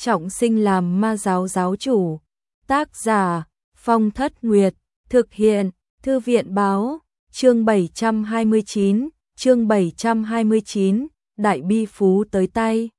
trọng sinh làm ma giáo giáo chủ. Tác giả Phong Thất Nguyệt. Thực hiện Thư viện Báo. Chương 729, đại bi phú tới tay.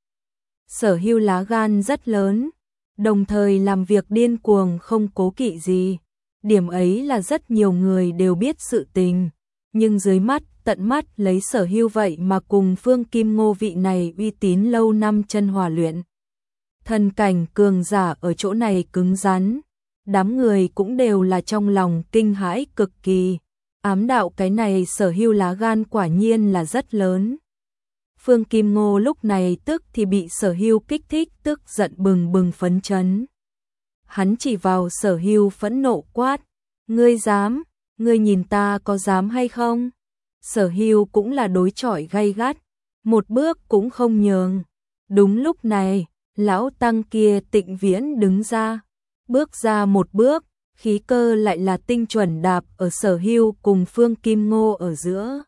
Sở Hưu lá gan rất lớn, đồng thời làm việc điên cuồng không cố kỵ gì. Điểm ấy là rất nhiều người đều biết sự tình, nhưng dưới mắt, tận mắt lấy Sở Hưu vậy mà cùng Phương Kim Ngô vị này uy tín lâu năm chân hòa luyện. Thần cảnh cường giả ở chỗ này cứng rắn, đám người cũng đều là trong lòng kinh hãi cực kỳ. Ám đạo cái này Sở Hưu lá gan quả nhiên là rất lớn. Phương Kim Ngô lúc này tức thì bị Sở Hưu kích thích, tức giận bừng bừng phấn chấn. Hắn chỉ vào Sở Hưu phẫn nộ quát, ngươi dám, ngươi nhìn ta có dám hay không? Sở Hưu cũng là đối chọi gay gắt, một bước cũng không nhường. Đúng lúc này, lão tăng kia Tịnh Viễn đứng ra, bước ra một bước, khí cơ lại là tinh chuẩn đạp ở Sở Hưu cùng Phương Kim Ngô ở giữa.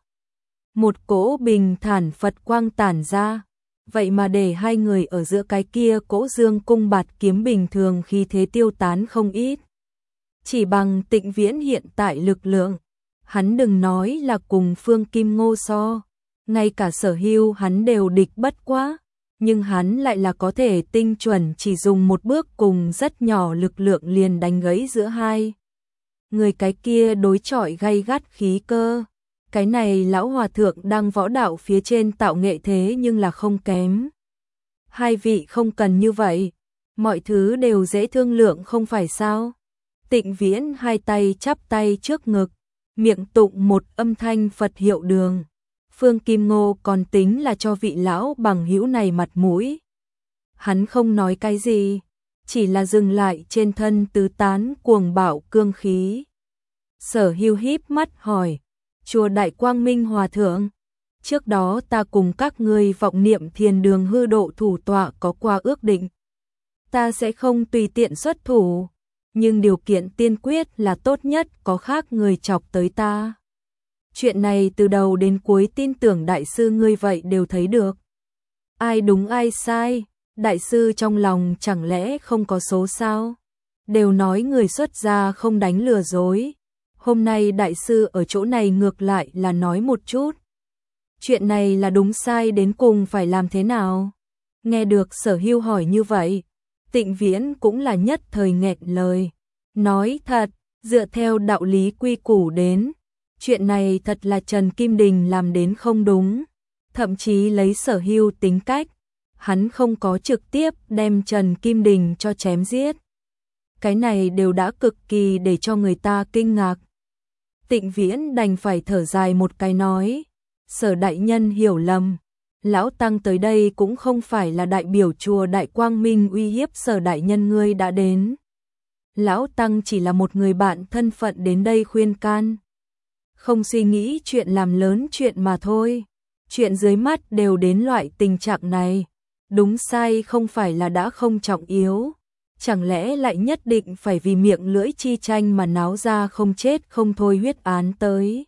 Một cỗ bình thản Phật quang tản ra, vậy mà để hai người ở giữa cái kia cỗ dương cung bạt kiếm bình thường khi thế tiêu tán không ít. Chỉ bằng Tịnh Viễn hiện tại lực lượng, hắn đừng nói là cùng Phương Kim Ngô so, ngay cả Sở Hưu hắn đều địch bất quá, nhưng hắn lại là có thể tinh chuẩn chỉ dùng một bước cùng rất nhỏ lực lượng liền đánh gãy giữa hai người cái kia đối chọi gay gắt khí cơ. Cái này lão hòa thượng đang võ đạo phía trên tạo nghệ thế nhưng là không kém. Hai vị không cần như vậy, mọi thứ đều dễ thương lượng không phải sao? Tịnh Viễn hai tay chắp tay trước ngực, miệng tụng một âm thanh Phật hiệu đường. Phương Kim Ngô còn tính là cho vị lão bằng hữu này mặt mũi. Hắn không nói cái gì, chỉ là dừng lại trên thân tứ tán cuồng bạo cương khí. Sở Hưu híp mắt hỏi, chùa Đại Quang Minh Hòa Thượng, trước đó ta cùng các ngươi vọng niệm Thiền Đường hư độ thủ tọa có qua ước định. Ta sẽ không tùy tiện xuất thủ, nhưng điều kiện tiên quyết là tốt nhất có khác người chọc tới ta. Chuyện này từ đầu đến cuối tin tưởng đại sư ngươi vậy đều thấy được. Ai đúng ai sai, đại sư trong lòng chẳng lẽ không có số sao? Đều nói người xuất gia không đánh lừa dối. Hôm nay đại sư ở chỗ này ngược lại là nói một chút. Chuyện này là đúng sai đến cùng phải làm thế nào? Nghe được Sở Hưu hỏi như vậy, Tịnh Viễn cũng là nhất thời nghẹn lời. Nói thật, dựa theo đạo lý quy củ đến, chuyện này thật là Trần Kim Đình làm đến không đúng. Thậm chí lấy Sở Hưu tính cách, hắn không có trực tiếp đem Trần Kim Đình cho chém giết. Cái này đều đã cực kỳ để cho người ta kinh ngạc. Tịnh Viễn đành phải thở dài một cái nói, Sở đại nhân hiểu lầm, lão tăng tới đây cũng không phải là đại biểu chùa Đại Quang Minh uy hiếp Sở đại nhân ngươi đã đến. Lão tăng chỉ là một người bạn thân phận đến đây khuyên can, không suy nghĩ chuyện làm lớn chuyện mà thôi. Chuyện dưới mắt đều đến loại tình trạng này, đúng sai không phải là đã không trọng yếu. Chẳng lẽ lại nhất định phải vì miệng lưỡi chi tranh mà náo ra không chết không thôi huyết án tới?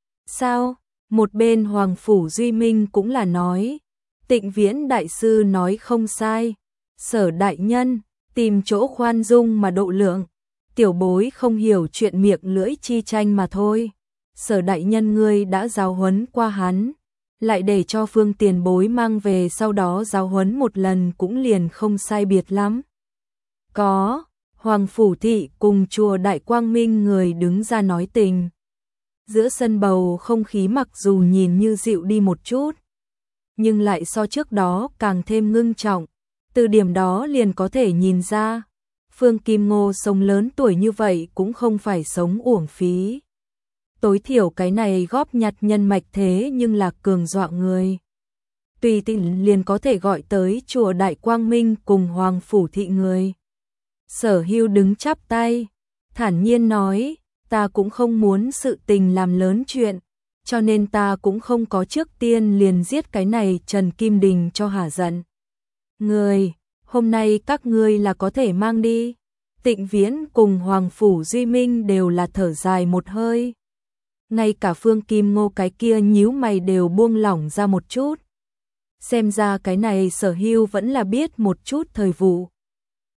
Sao? Một bên Hoàng Phủ Duy Minh cũng là nói, Tịnh Viễn đại sư nói không sai, Sở đại nhân, tìm chỗ khoan dung mà độ lượng, tiểu bối không hiểu chuyện miệng lưỡi chi tranh mà thôi. Sở đại nhân ngươi đã giáo huấn qua hắn, lại để cho Phương tiền bối mang về sau đó giáo huấn một lần cũng liền không sai biệt lắm. Có, Hoàng Phủ Thị cùng chùa Đại Quang Minh người đứng ra nói tình. Giữa sân bầu không khí mặc dù nhìn như dịu đi một chút, nhưng lại so trước đó càng thêm ngưng trọng. Từ điểm đó liền có thể nhìn ra, Phương Kim Ngô sống lớn tuổi như vậy cũng không phải sống uổng phí. Tối thiểu cái này góp nhặt nhân mạch thế nhưng là cường dọa người. Tùy tiện liền có thể gọi tới chùa Đại Quang Minh cùng Hoàng Phủ Thị người. Sở Hưu đứng chắp tay, thản nhiên nói, ta cũng không muốn sự tình làm lớn chuyện, cho nên ta cũng không có trước tiên liền giết cái này Trần Kim Đình cho hả giận. Người, hôm nay các ngươi là có thể mang đi. Tịnh Viễn cùng Hoàng Phủ Duy Minh đều là thở dài một hơi. Ngay cả Phương Kim Ngô cái kia nhíu mày đều buông lỏng ra một chút. Xem ra cái này Sở Hưu vẫn là biết một chút thời vụ,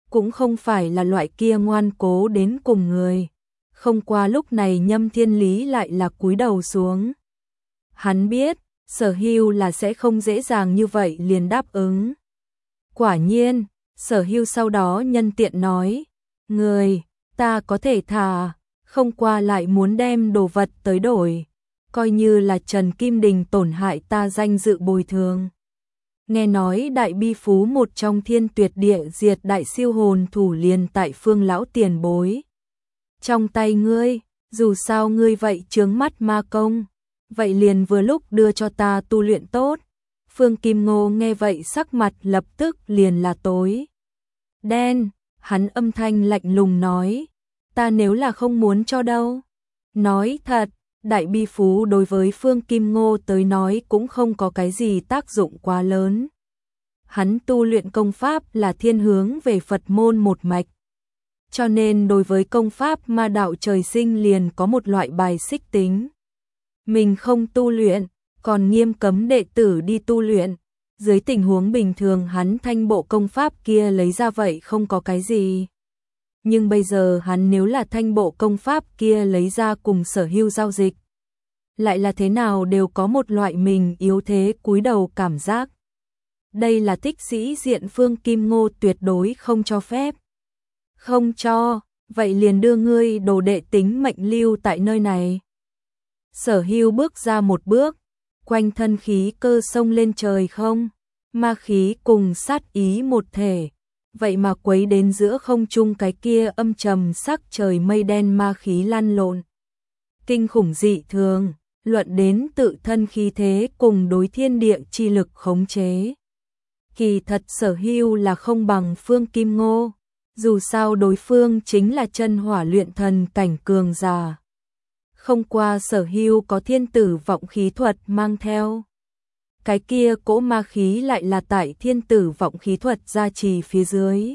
cũng không phải là loại kia ngoan cố đến cùng người. Không qua lúc này Nhâm Thiên Lý lại là cúi đầu xuống. Hắn biết, Sở Hưu là sẽ không dễ dàng như vậy liền đáp ứng. Quả nhiên, Sở Hưu sau đó nhân tiện nói, người, ta có thể thà, không qua lại muốn đem đồ vật tới đổi, coi như là Trần Kim Đình tổn hại ta danh dự bồi thường. Nghe nói đại bi phú một trong thiên tuyệt địa diệt đại siêu hồn thủ liền tại Phương lão tiền bối. Trong tay ngươi, dù sao ngươi vậy chướng mắt ma công, vậy liền vừa lúc đưa cho ta tu luyện tốt. Phương Kim Ngô nghe vậy sắc mặt lập tức liền là tối đen, hắn âm thanh lạnh lùng nói, ta nếu là không muốn cho đâu. Nói thật, đại bi phú đối với Phương Kim Ngô tới nói cũng không có cái gì tác dụng quá lớn. Hắn tu luyện công pháp là thiên hướng về Phật môn một mạch. Cho nên đối với công pháp ma đạo trời sinh liền có một loại bài xích tính. Mình không tu luyện, còn nghiêm cấm đệ tử đi tu luyện. Dưới tình huống bình thường hắn thanh bộ công pháp kia lấy ra vậy không có cái gì. Nhưng bây giờ hắn nếu là thanh bộ công pháp kia lấy ra cùng Sở Hưu giao dịch, lại là thế nào đều có một loại mình yếu thế cúi đầu cảm giác. Đây là tích sĩ diện Phương Kim Ngô tuyệt đối không cho phép. Không cho, vậy liền đưa ngươi đồ đệ tính mệnh lưu tại nơi này. Sở Hưu bước ra một bước, quanh thân khí cơ sông lên trời không, ma khí cùng sát ý một thể, vậy mà quấy đến giữa không trung cái kia âm trầm sắc trời mây đen ma khí lăn lộn. Kinh khủng dị thường, luận đến tự thân khí thế cùng đối thiên địa chi lực khống chế. Kỳ thật Sở Hưu là không bằng Phương Kim Ngô, dù sao đối phương chính là chân hỏa luyện thần cảnh cường giả. Không qua Sở Hưu có thiên tử vọng khí thuật mang theo. Cái kia cỗ ma khí lại là tại thiên tử vọng khí thuật gia trì phía dưới.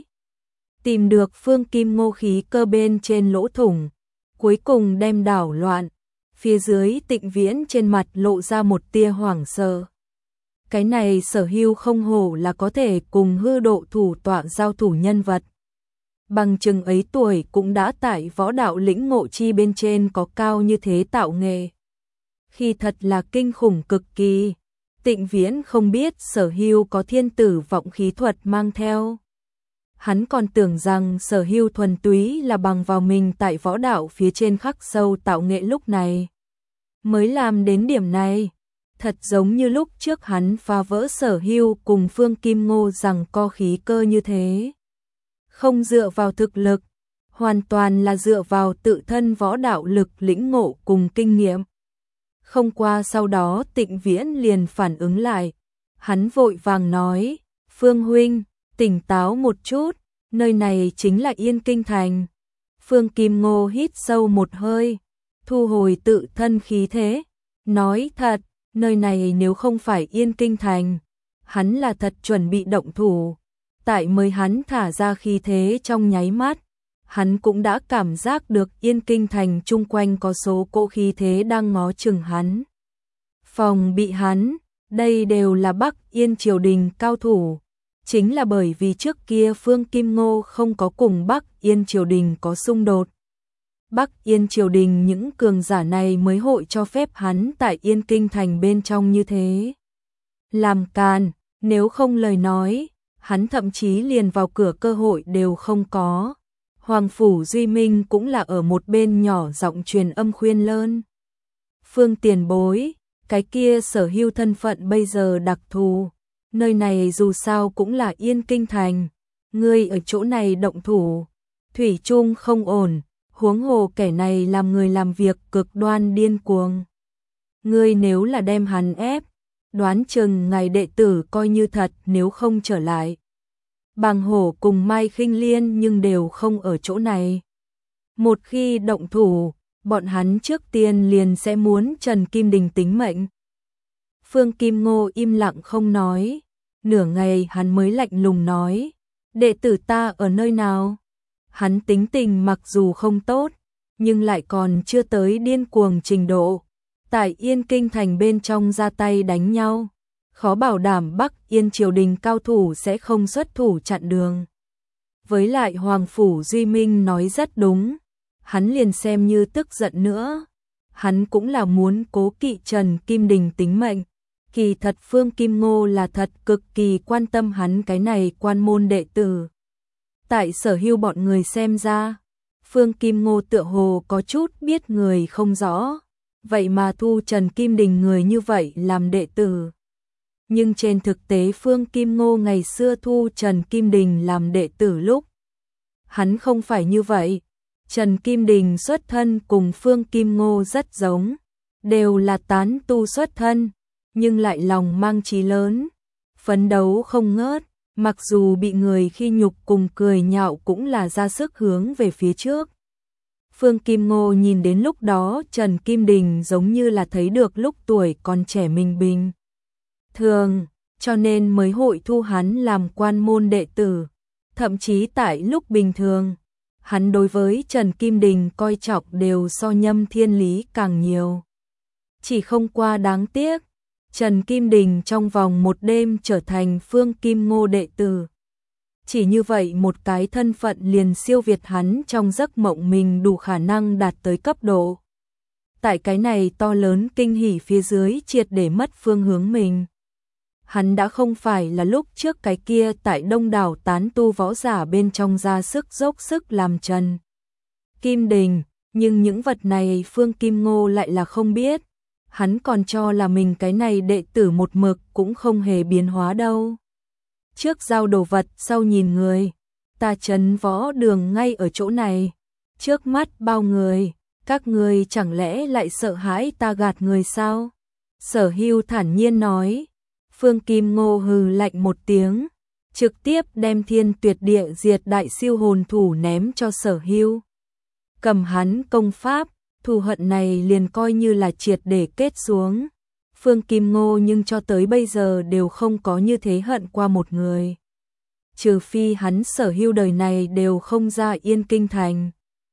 Tìm được Phương Kim Ngô khí cơ bên trên lỗ thủng, cuối cùng đem đảo loạn. Phía dưới Tịnh Viễn trên mặt lộ ra một tia hoảng sợ. Cái này Sở Hưu không hổ là có thể cùng hư độ thủ tọa giao thủ nhân vật. Bằng chừng ấy tuổi cũng đã tại võ đạo lĩnh ngộ chi bên trên có cao như thế tạo nghệ. Khi thật là kinh khủng cực kỳ. Tịnh Viễn không biết Sở Hưu có thiên tử vọng khí thuật mang theo. Hắn còn tưởng rằng Sở Hưu thuần túy là bằng vào mình tại võ đạo phía trên khắc sâu tạo nghệ lúc này. Mới làm đến điểm này. Thật giống như lúc trước hắn phá vỡ Sở Hưu cùng Phương Kim Ngô rằng co khí cơ như thế. Không dựa vào thực lực, hoàn toàn là dựa vào tự thân võ đạo lực lĩnh ngộ cùng kinh nghiệm. Không qua sau đó Tịnh Viễn liền phản ứng lại. Hắn vội vàng nói, Phương huynh, tỉnh táo một chút, nơi này chính là Yên Kinh Thành. Phương Kim Ngô hít sâu một hơi, thu hồi tự thân khí thế, nói thật, nơi này nếu không phải Yên Kinh Thành, hắn là thật chuẩn bị động thủ. Tại mới hắn thả ra khí thế trong nháy mắt, hắn cũng đã cảm giác được Yên Kinh Thành chung quanh có số cỗ khí thế đang ngó chừng hắn. Phòng bị hắn, đây đều là Bắc Yên triều đình cao thủ, chính là bởi vì trước kia Phương Kim Ngô không có cùng Bắc Yên triều đình có xung đột. Bắc Yên triều đình những cường giả này mới hội cho phép hắn tại Yên Kinh Thành bên trong như thế. Làm càn, nếu không lời nói, hắn thậm chí liền vào cửa cơ hội đều không có. Hoàng Phủ Duy Minh cũng là ở một bên nhỏ giọng truyền âm khuyên lơn. Phương tiền bối, cái kia Sở Hưu thân phận bây giờ đặc thù, nơi này dù sao cũng là Yên Kinh Thành, ngươi ở chỗ này động thủ, thủy chung không ổn, huống hồ kẻ này làm người làm việc cực đoan điên cuồng. Ngươi nếu là đem hắn ép, đoán chừng ngài đệ tử coi như thật nếu không trở lại. Bàng Hổ cùng Mai Khinh Liên nhưng đều không ở chỗ này. Một khi động thủ, bọn hắn trước tiên liền sẽ muốn Trần Kim Đình tính mệnh. Phương Kim Ngô im lặng không nói, nửa ngày hắn mới lạnh lùng nói, đệ tử ta ở nơi nào? Hắn tính tình mặc dù không tốt, nhưng lại còn chưa tới điên cuồng trình độ. Tại Yên Kinh Thành bên trong ra tay đánh nhau, khó bảo đảm Bắc Yên triều đình cao thủ sẽ không xuất thủ chặn đường. Với lại Hoàng Phủ Duy Minh nói rất đúng, hắn liền xem như tức giận nữa. Hắn cũng là muốn cố kỵ Trần Kim Đình tính mệnh. Kỳ thật Phương Kim Ngô là thật cực kỳ quan tâm hắn cái này quan môn đệ tử. Tại Sở Hưu bọn người xem ra, Phương Kim Ngô tựa hồ có chút biết người không rõ, vậy mà thu Trần Kim Đình người như vậy làm đệ tử. Nhưng trên thực tế Phương Kim Ngô ngày xưa thu Trần Kim Đình làm đệ tử lúc, hắn không phải như vậy. Trần Kim Đình xuất thân cùng Phương Kim Ngô rất giống, đều là tán tu xuất thân, nhưng lại lòng mang chí lớn, phấn đấu không ngớt, mặc dù bị người khi nhục cùng cười nhạo cũng là ra sức hướng về phía trước. Phương Kim Ngô nhìn đến lúc đó Trần Kim Đình giống như là thấy được lúc tuổi còn trẻ mình bình thường, cho nên mới hội thu hắn làm quan môn đệ tử. Thậm chí tại lúc bình thường, hắn đối với Trần Kim Đình coi trọng đều so Nhâm Thiên Lý càng nhiều. Chỉ không qua đáng tiếc, Trần Kim Đình trong vòng một đêm trở thành Phương Kim Ngô đệ tử. Chỉ như vậy một cái thân phận liền siêu việt hắn trong giấc mộng mình đủ khả năng đạt tới cấp độ. Tại cái này to lớn kinh hỉ phía dưới triệt để mất phương hướng mình. Hắn đã không phải là lúc trước cái kia tại đông đảo tán tu võ giả bên trong ra sức dốc sức làm Trần Kim Đình, nhưng những vật này Phương Kim Ngô lại là không biết. Hắn còn cho là mình cái này đệ tử một mực cũng không hề biến hóa đâu. Trước giao đồ vật sau nhìn người, ta Trấn Võ Đường ngay ở chỗ này, trước mắt bao người, các người chẳng lẽ lại sợ hãi ta gạt người sao? Sở Hưu thản nhiên nói. Phương Kim Ngô hừ lạnh một tiếng, trực tiếp đem Thiên Tuyệt Địa Diệt Đại Siêu Hồn Thủ ném cho Sở Hưu. Cầm hắn công pháp, thù hận này liền coi như là triệt để kết xuống. Phương Kim Ngô nhưng cho tới bây giờ đều không có như thế hận qua một người. Trừ phi hắn Sở Hưu đời này đều không ra Yên Kinh Thành.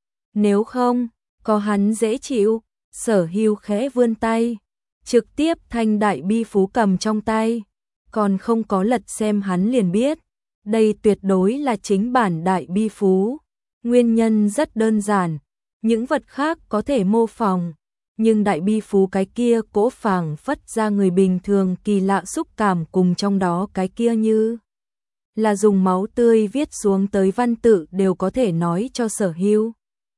Nếu không, có hắn dễ chịu. Sở Hưu khẽ vươn tay, trực tiếp thanh đại bi phú cầm trong tay, còn không có lật xem hắn liền biết, đây tuyệt đối là chính bản đại bi phú. Nguyên nhân rất đơn giản, những vật khác có thể mô phỏng, nhưng đại bi phú cái kia cỗ phảng phất ra người bình thường kỳ lạ xúc cảm cùng trong đó cái kia như là dùng máu tươi viết xuống tới văn tự đều có thể nói cho Sở Hưu.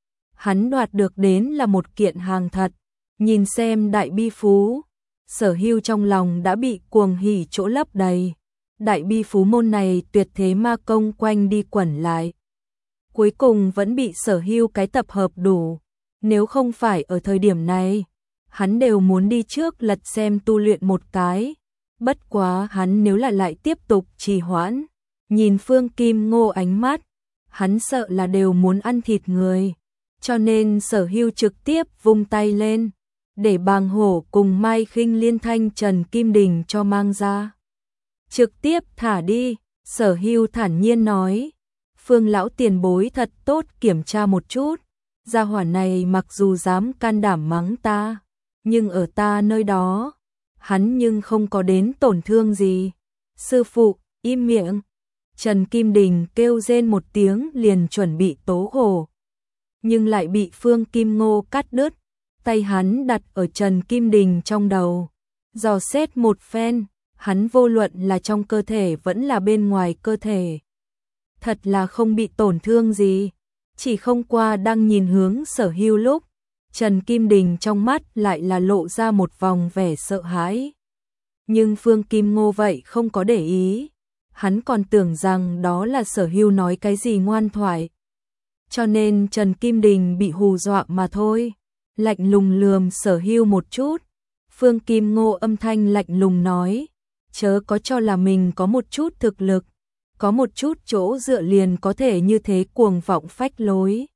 Hắn đoạt được đến là một kiện hàng thật. Nhìn xem đại bi phú, Sở Hưu trong lòng đã bị cuồng hỉ chỗ lấp đầy. Đại bi phú môn này tuyệt thế ma công quanh đi quẩn lại, cuối cùng vẫn bị Sở Hưu cái tập hợp đủ. Nếu không phải ở thời điểm này, hắn đều muốn đi trước lật xem tu luyện một cái. Bất quá hắn nếu là lại tiếp tục trì hoãn, nhìn Phương Kim Ngô ánh mắt, hắn sợ là đều muốn ăn thịt người. Cho nên Sở Hưu trực tiếp vung tay lên, để Bàng Hổ cùng Mai Khinh Liên thanh Trần Kim Đình cho mang ra. Trực tiếp thả đi, Sở Hưu thản nhiên nói. Phương lão tiền bối thật tốt kiểm tra một chút. Gia hỏa này mặc dù dám can đảm mắng ta, nhưng ở ta nơi đó, hắn nhưng không có đến tổn thương gì. Sư phụ, im miệng. Trần Kim Đình kêu rên một tiếng liền chuẩn bị tố khổ, nhưng lại bị Phương Kim Ngô cắt đứt. Tay hắn đặt ở Trần Kim Đình trong đầu, dò xét một phen, hắn vô luận là trong cơ thể vẫn là bên ngoài cơ thể. Thật là không bị tổn thương gì, chỉ không qua đang nhìn hướng Sở Hưu lúc, Trần Kim Đình trong mắt lại là lộ ra một vòng vẻ sợ hãi. Nhưng Phương Kim Ngô vậy không có để ý, hắn còn tưởng rằng đó là Sở Hưu nói cái gì ngoan thoại. Cho nên Trần Kim Đình bị hù dọa mà thôi. Lạnh lùng lườm Sở Hưu một chút. Phương Kim Ngô âm thanh lạnh lùng nói, chớ có cho là mình có một chút thực lực, có một chút chỗ dựa liền có thể như thế cuồng vọng phách lối.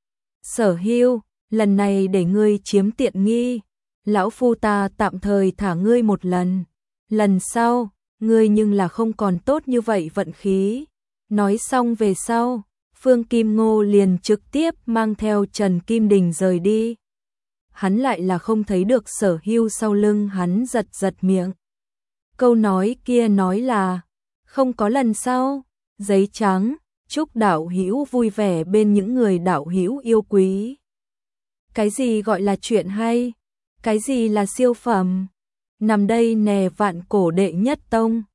Sở Hưu, lần này để ngươi chiếm tiện nghi, lão phu ta tạm thời thả ngươi một lần. Lần sau, ngươi nhưng là không còn tốt như vậy vận khí. Nói xong về sau, Phương Kim Ngô liền trực tiếp mang theo Trần Kim Đình rời đi. Hắn lại là không thấy được Sở Hưu sau lưng hắn giật giật miệng. Câu nói kia nói là, không có lần sau, giấy trắng, Chúc đạo hữu vui vẻ bên những người đạo hữu yêu quý. Cái gì gọi là chuyện hay? Cái gì là siêu phẩm? Nằm đây nè, Vạn Cổ đệ nhất tông.